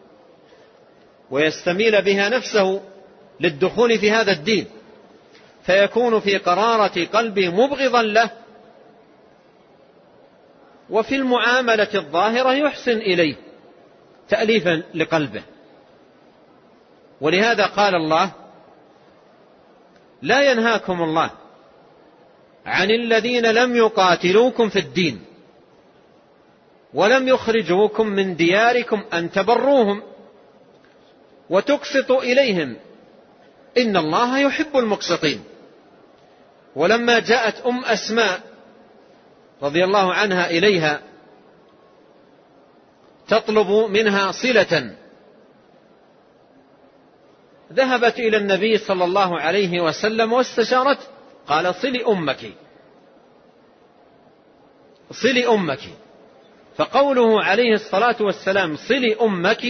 ويستميل بها نفسه للدخول في هذا الدين، فيكون في قرارة قلبه مبغضا له، وفي المعاملة الظاهرة يحسن إليه تأليفا لقلبه. ولهذا قال الله لا ينهاكم الله عن الذين لم يقاتلوكم في الدين ولم يخرجوكم من دياركم أن تبروهم وتقسطوا إليهم إن الله يحب المقسطين. ولما جاءت أم أسماء رضي الله عنها إليها تطلب منها صلة، ذهبت إلى النبي صلى الله عليه وسلم واستشارته، قال صلي أمك صلي أمك. فقوله عليه الصلاة والسلام صلي أمك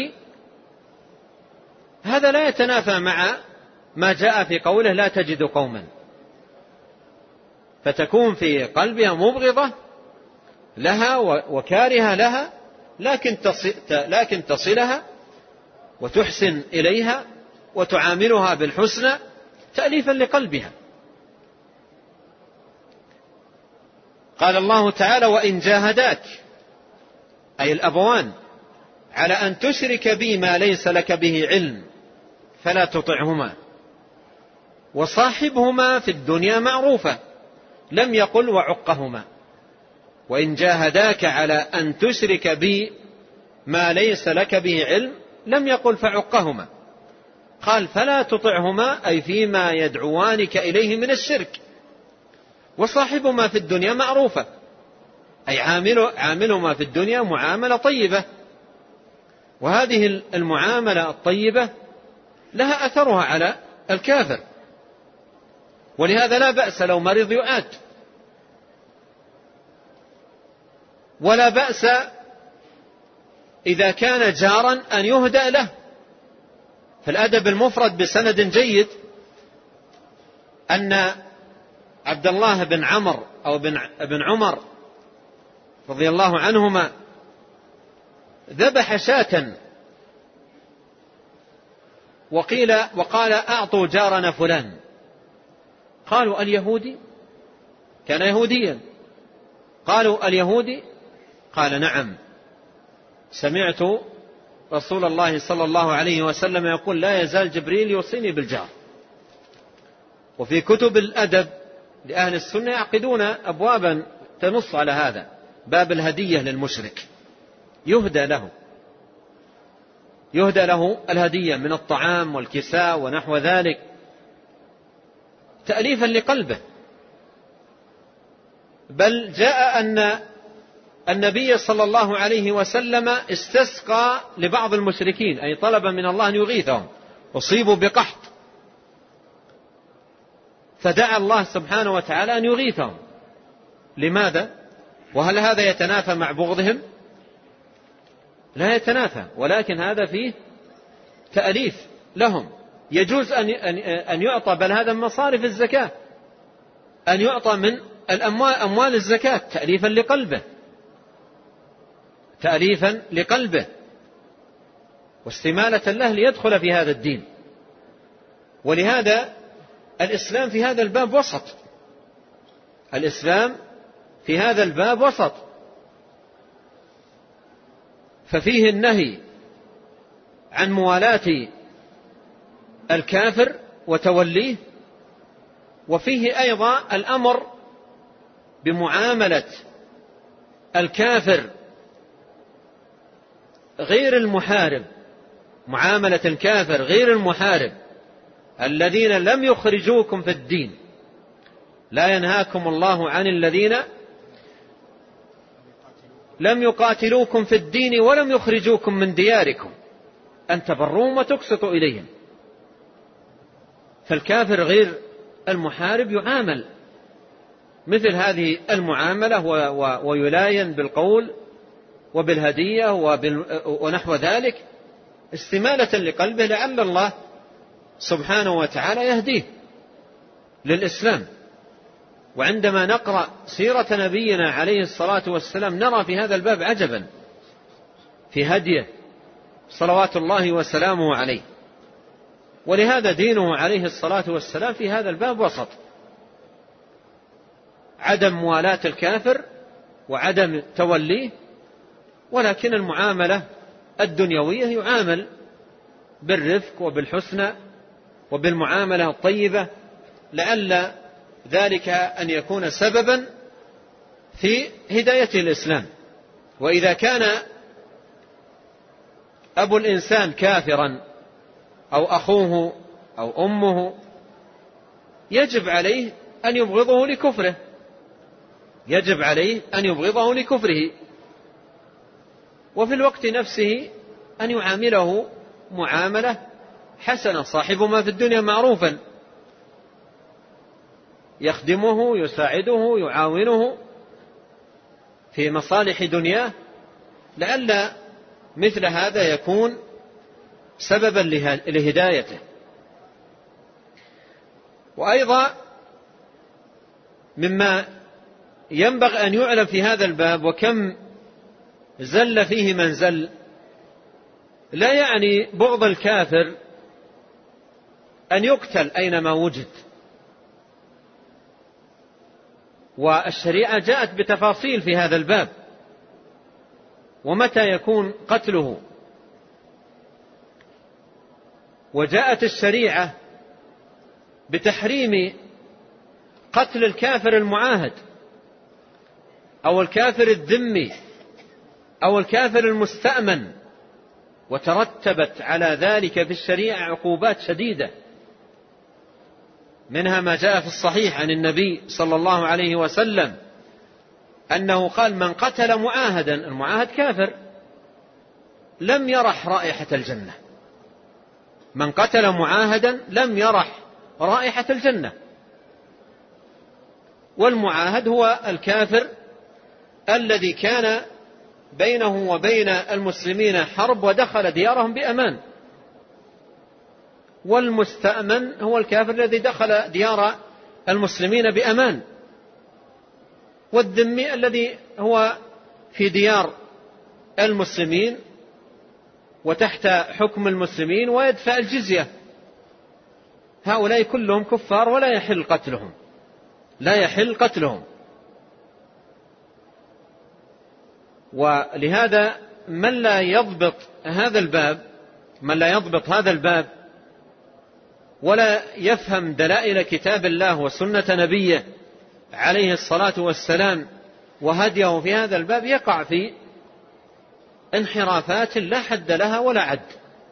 هذا لا يتنافى مع ما جاء في قوله لا تجد قوما، فتكون في قلبها مبغضة لها وكارهة لها، لكن لكن تصلها وتحسن إليها وتعاملها بالحسنى تأليفا لقلبها. قال الله تعالى وإن جاهداك أي الأبوان على أن تشرك بي ما ليس لك به علم فلا تطعهما وصاحبهما في الدنيا معروفة، لم يقل وعقهما. وإن جاهداك على أن تشرك بي ما ليس لك به علم لم يقل فعقهما، قال فلا تطعهما أي فيما يدعوانك إليه من الشرك، وصاحبهما في الدنيا معروفة أي عاملهما في الدنيا معاملة طيبة، وهذه المعاملة الطيبة لها أثرها على الكافر، ولهذا لا بأس لو مريض يعاد، ولا بأس إذا كان جارا أن يهدأ له. فالأدب المفرد بسند جيد أن عبد الله بن عمر أو بن عمر رضي الله عنهما ذبح شاة، وقيل وقال أعطوا جارنا فلان، قالوا اليهودي؟ كان يهوديا. قالوا اليهودي؟ قال نعم، سمعت رسول الله صلى الله عليه وسلم يقول لا يزال جبريل يوصيني بالجار. وفي كتب الأدب لأهل السنة يعقدون أبوابا تنص على هذا، باب الهدية للمشرك، يهدى له يهدى له الهدية من الطعام والكساء ونحو ذلك تأليفا لقلبه. بل جاء أن النبي صلى الله عليه وسلم استسقى لبعض المشركين، أي طلب من الله أن يغيثهم، أصيبوا بقحط، فدعا الله سبحانه وتعالى أن يغيثهم. لماذا؟ وهل هذا يتنافى مع بغضهم؟ لا يتنافى، ولكن هذا فيه تأليف لهم. يجوز أن يعطى، بل هذا من مصارف الزكاة، أن يعطى من الأموال أموال الزكاة تأليفا لقلبه تأليفا لقلبه واستمالة له ليدخل في هذا الدين. ولهذا الإسلام في هذا الباب وسط، الإسلام في هذا الباب وسط، ففيه النهي عن موالاة الكافر وتوليه، وفيه أيضا الأمر بمعاملة الكافر غير المحارب، معاملة الكافر غير المحارب الذين لم يخرجوكم في الدين. لا ينهاكم الله عن الذين لم يقاتلوكم في الدين ولم يخرجوكم من دياركم أن تبروهم وتقسطوا إليهم. فالكافر غير المحارب يعامل مثل هذه المعاملة ويلاين بالقول وبالهدية ونحو ذلك استمالة لقلبه لعل الله سبحانه وتعالى يهديه للإسلام. وعندما نقرأ سيرة نبينا عليه الصلاة والسلام نرى في هذا الباب عجبا في هديه صلوات الله وسلامه عليه. ولهذا دينه عليه الصلاة والسلام في هذا الباب وسط، عدم موالاة الكافر وعدم توليه، ولكن المعاملة الدنيوية يعامل بالرفق وبالحسنى وبالمعاملة الطيبة، لعل ذلك أن يكون سببا في هداية الإسلام. وإذا كان أبو الإنسان كافرا أو أخوه أو أمه يجب عليه أن يبغضه لكفره، يجب عليه أن يبغضه لكفره، وفي الوقت نفسه أن يعامله معاملة حسنة. صاحب ما في الدنيا معروفا، يخدمه يساعده يعاونه في مصالح دنياه، لعل مثل هذا يكون سببا لهدايته. وأيضا مما ينبغي أن يعلم في هذا الباب، وكم زل فيه من زل، لا يعني بغض الكافر أن يقتل أينما وجد، والشريعة جاءت بتفاصيل في هذا الباب، ومتى يكون قتله. وجاءت الشريعة بتحريم قتل الكافر المعاهد أو الكافر الذمي أو الكافر المستأمن، وترتبت على ذلك في الشريعة عقوبات شديدة، منها ما جاء في الصحيح عن النبي صلى الله عليه وسلم أنه قال: من قتل معاهدا، المعاهد كافر، لم يرح رائحة الجنة. من قتل معاهدا لم يرح رائحة الجنة. والمعاهد هو الكافر الذي كان بينه وبين المسلمين حرب ودخل ديارهم بأمان. والمستأمن هو الكافر الذي دخل ديار المسلمين بأمان. والذمي الذي هو في ديار المسلمين وتحت حكم المسلمين ويدفع الجزية. هؤلاء كلهم كفار ولا يحل قتلهم، لا يحل قتلهم. ولهذا من لا يضبط هذا الباب من لا يضبط هذا الباب ولا يفهم دلائل كتاب الله وسنة نبيه عليه الصلاة والسلام وهديه في هذا الباب يقع في انحرافات لا حد لها ولا عد،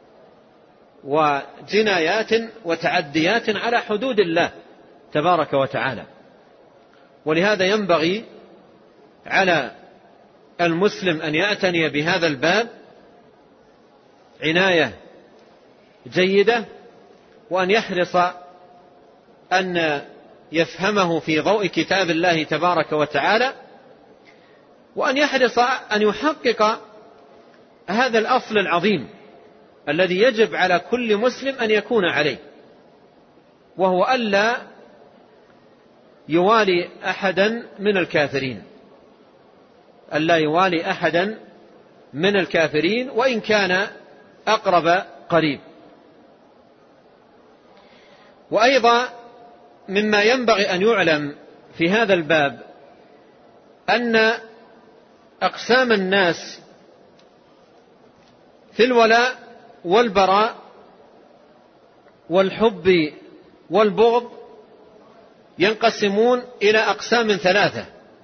وجنايات وتعديات على حدود الله تبارك وتعالى. ولهذا ينبغي على المسلم أن يعتني بهذا الباب عناية جيدة، وأن يحرص أن يفهمه في ضوء كتاب الله تبارك وتعالى، وأن يحرص أن يحقق هذا الأصل العظيم الذي يجب على كل مسلم أن يكون عليه، وهو ألا يوالي أحدا من الكافرين ألا يوالي أحدا من الكافرين وإن كان أقرب قريب. وأيضا مما ينبغي أن يعلم في هذا الباب أن أقسام الناس في الولاء والبراء والحب والبغض ينقسمون إلى أقسام ثلاثة.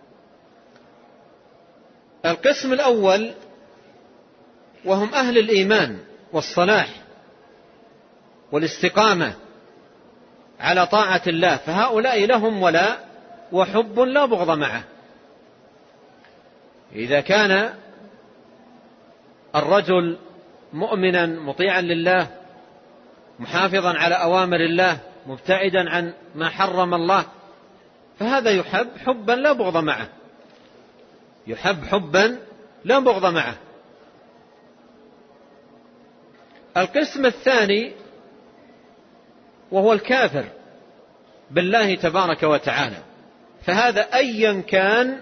القسم الأول وهم أهل الإيمان والصلاح والاستقامة على طاعة الله، فهؤلاء لهم ولاء وحب لا بغض معه. إذا كان الرجل مؤمنا مطيعا لله محافظا على أوامر الله مبتعدا عن ما حرم الله فهذا يحب حبا لا بغض معه يحب حبا لا بغض معه. القسم الثاني وهو الكافر بالله تبارك وتعالى، فهذا أيا كان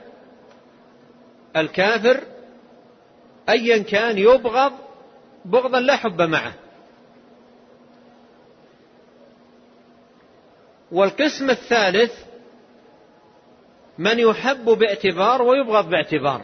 الكافر أيا كان يبغض بغضا لا حب معه. والقسم الثالث من يحب باعتبار ويبغض باعتبار،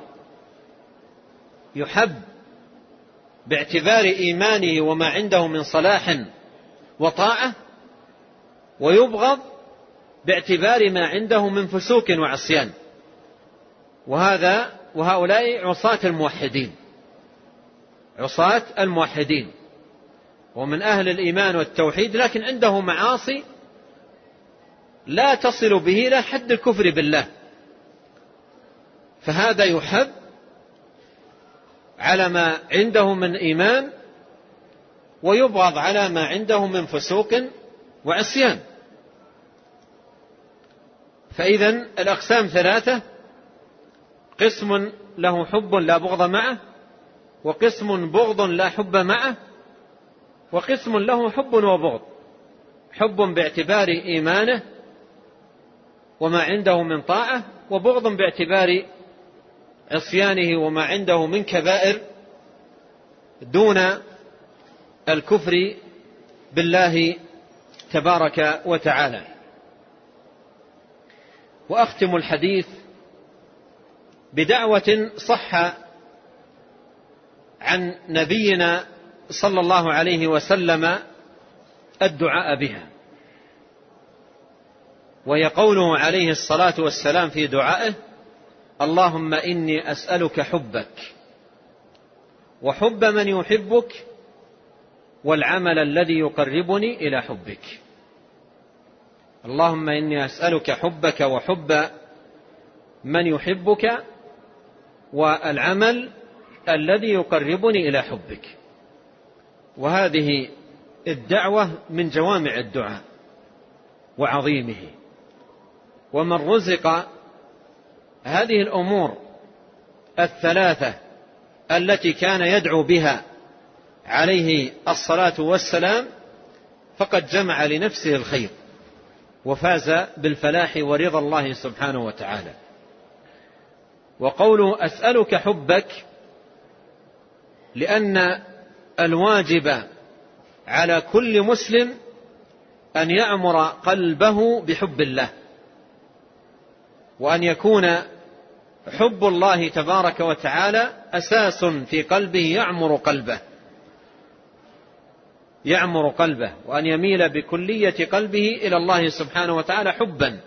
يحب باعتبار إيمانه وما عنده من صلاح وطاعة، ويبغض باعتبار ما عنده من فسوق وعصيان. وهذا وهؤلاء عصاة الموحدين عصاة الموحدين ومن أهل الإيمان والتوحيد، لكن عنده معاصي لا تصل به إلى حد الكفر بالله، فهذا يحب على ما عنده من إيمان ويبغض على ما عنده من فسوق وعصيان. فإذن الأقسام ثلاثة: قسم له حب لا بغض معه، وقسم بغض لا حب معه، وقسم له حب وبغض، حب باعتبار إيمانه وما عنده من طاعة، وبغض باعتبار عصيانه وما عنده من كبائر دون الكفر بالله تبارك وتعالى. وأختم الحديث بدعوة صح عن نبينا صلى الله عليه وسلم الدعاء بها، وهي قوله عليه الصلاة والسلام في دعائه: اللهم إني أسألك حبك وحب من يحبك والعمل الذي يقربني إلى حبك. اللهم إني أسألك حبك وحب من يحبك والعمل الذي يقربني إلى حبك. وهذه الدعوة من جوامع الدعاء وعظيمه. ومن رزق هذه الأمور الثلاثة التي كان يدعو بها عليه الصلاة والسلام فقد جمع لنفسه الخير وفاز بالفلاح ورضا الله سبحانه وتعالى. وقوله أسألك حبك لأن الواجب على كل مسلم أن يعمر قلبه بحب الله، وأن يكون حب الله تبارك وتعالى أساس في قلبه يعمر قلبه يعمر قلبه وأن يميل بكلية قلبه إلى الله سبحانه وتعالى حبا.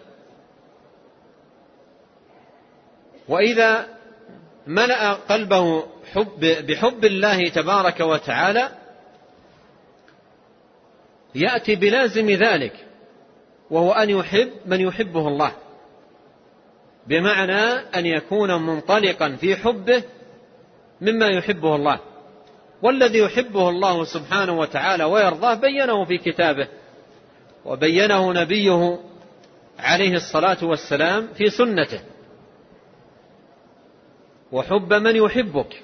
وإذا ملأ قلبه حب بحب الله تبارك وتعالى يأتي بلازم ذلك، وهو أن يحب من يحبه الله، بمعنى أن يكون منطلقا في حبه مما يحبه الله. والذي يحبه الله سبحانه وتعالى ويرضاه بينه في كتابه، وبينه نبيه عليه الصلاة والسلام في سنته. وحب من يحبك،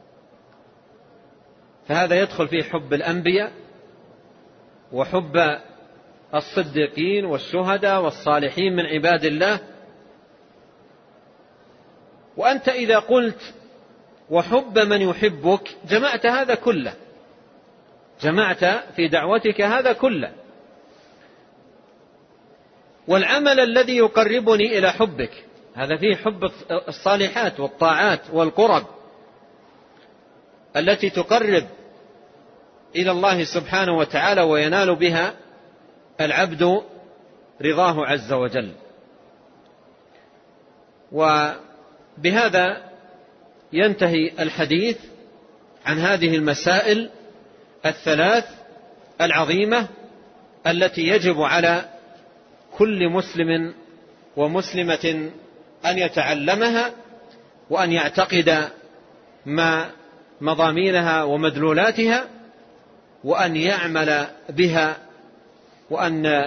فهذا يدخل في حب الأنبياء وحب الصديقين والشهداء والصالحين من عباد الله. وأنت إذا قلت وحب من يحبك جمعت هذا كله، جمعت في دعوتك هذا كله. والعمل الذي يقربني إلى حبك هذا فيه حب الصالحات والطاعات والقرب التي تقرب إلى الله سبحانه وتعالى وينال بها العبد رضاه عز وجل. وبهذا ينتهي الحديث عن هذه المسائل الثلاث العظيمة التي يجب على كل مسلم ومسلمة أن يتعلمها وأن يعتقد ما مضامينها ومدلولاتها وأن يعمل بها وأن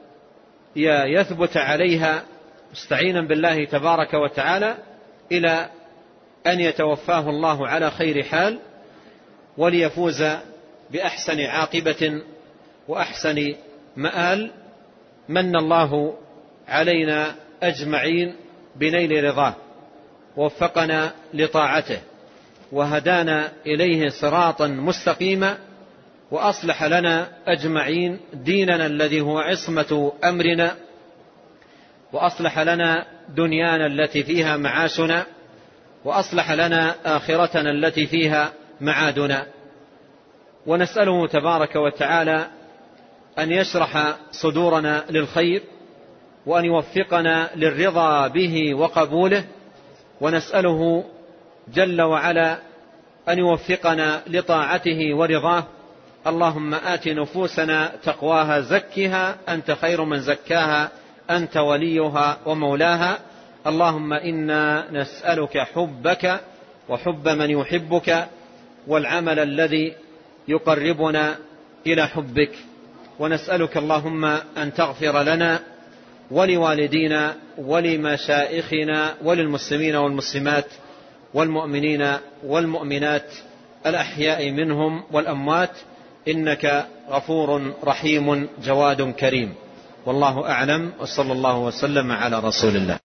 يثبت عليها مستعينا بالله تبارك وتعالى إلى أن يتوفاه الله على خير حال وليفوز بأحسن عاقبة وأحسن مآل. من الله علينا أجمعين بنيل رضاه، ووفقنا لطاعته، وهدانا إليه صراطا مستقيما، وأصلح لنا أجمعين ديننا الذي هو عصمة أمرنا، وأصلح لنا دنيانا التي فيها معاشنا، وأصلح لنا آخرتنا التي فيها معادنا. ونسأله تبارك وتعالى أن يشرح صدورنا للخير وأن يوفقنا للرضا به وقبوله، ونسأله جل وعلا أن يوفقنا لطاعته ورضاه. اللهم آت نفوسنا تقواها زكها أنت خير من زكاها أنت وليها ومولاها. اللهم إنا نسألك حبك وحب من يحبك والعمل الذي يقربنا إلى حبك، ونسألك اللهم أن تغفر لنا ولوالدينا ولمشائخنا وللمسلمين والمسلمات والمؤمنين والمؤمنات الأحياء منهم والأموات، إنك غفور رحيم جواد كريم. والله أعلم، وصلى الله وسلم على رسول الله.